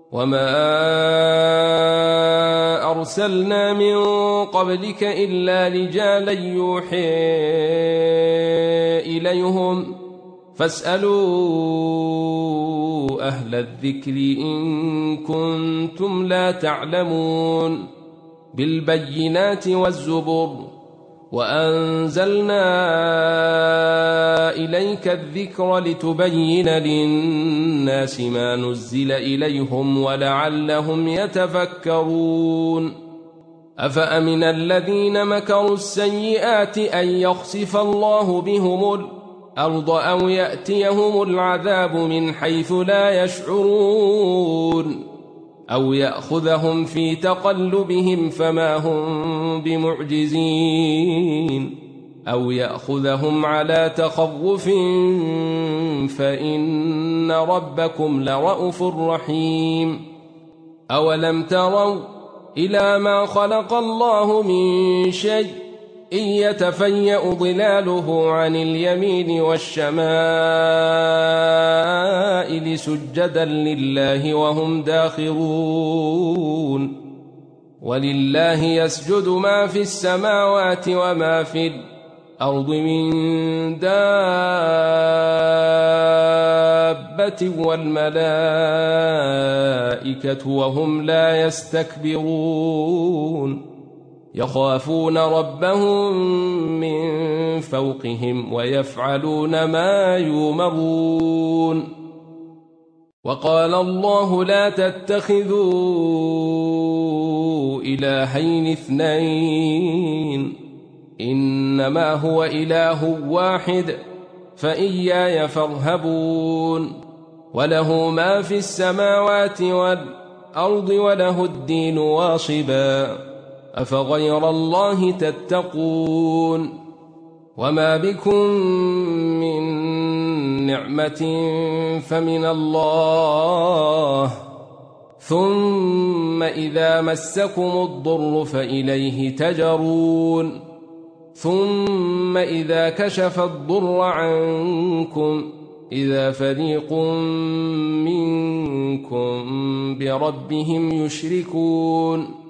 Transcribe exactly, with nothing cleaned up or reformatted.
وما أرسلنا من قبلك إلا رجالا يوحي إليهم فاسألوا أهل الذكر إن كنتم لا تعلمون بالبينات والزبر وأنزلنا إليك الذكر لتبين للناس ما نزل إليهم ولعلهم يتفكرون أفأمن الذين مكروا السيئات أن يخسف الله بهم الأرض أو يأتيهم العذاب من حيث لا يشعرون أو يأخذهم في تقلبهم فما هم بمعجزين أو يأخذهم على تخوف فإن ربكم لرءوف رحيم أولم تروا إلى ما خلق الله من شيء إن يتفيأ ظلاله عن اليمين والشمائل سجدا لله وهم داخرون ولله يسجد ما في السماوات وما في الأرض من دابة والملائكة وهم لا يستكبرون يخافون ربهم من فوقهم ويفعلون ما يؤمرون وقال الله لا تتخذوا إلهين اثنين إنما هو إله واحد فإياي فارهبون وله ما في السماوات والأرض وله الدين واصبا أفغير الله تتقون وما بكم من نعمة فمن الله ثم إذا مسكم الضر فإليه تجرون ثم إذا كشف الضر عنكم إذا فريق منكم بربهم يشركون